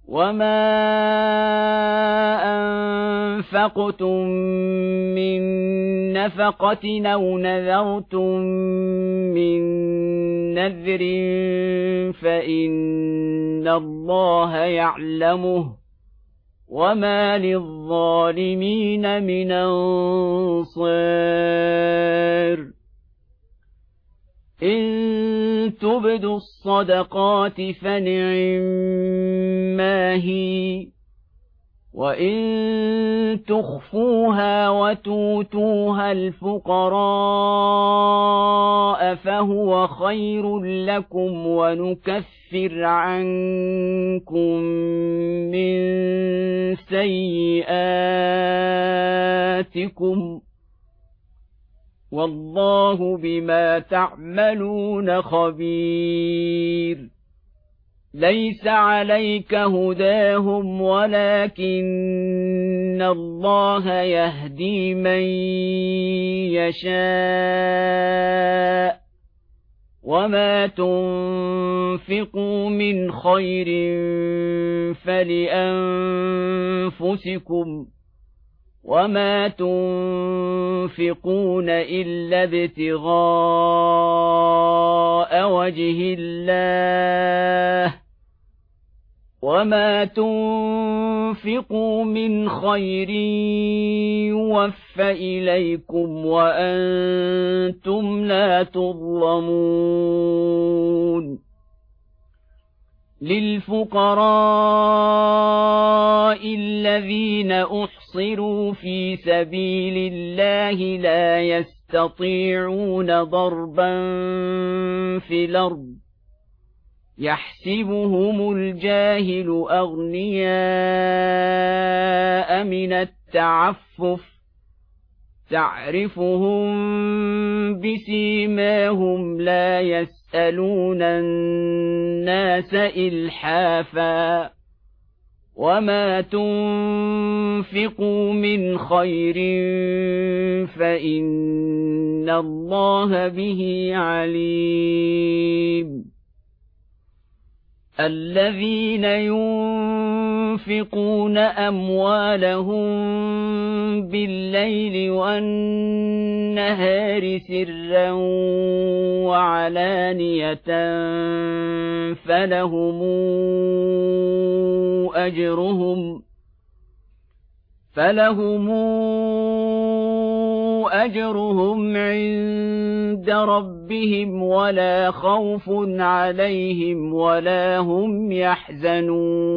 وما أنفقتم من نفقة أو نذرتم من نذر فإن الله يعلمه وما للظالمين من أنصار إن تبدوا الصدقات فنعما هي وإن تخفوها وتؤتوها الفقراء فهو خير لكم ونكفر عنكم من سيئاتكم والله بما تعملون خبير ليس عليك هداهم ولكن الله يهدي من يشاء وما تنفقوا من خير فلأنفسكم وما تنفقون إلا ابتغاء وجه الله وما تنفقوا من خير يوف إليكم وأنتم لا تظلمون للفقراء الذين أحصروا في سبيل الله لا يستطيعون ضربا في الأرض يحسبهم الجاهل أغنياء من التعفف تعرفهم بسيماهم لا يسألون الناس إلحافا وما تنفقوا من خير فإن الله به عليم الذين ينفقون أموالهم بالليل والنهار سرا وعلانية فلهم أجرهم عند ربهم ولا خوف عليهم ولا هم يحزنون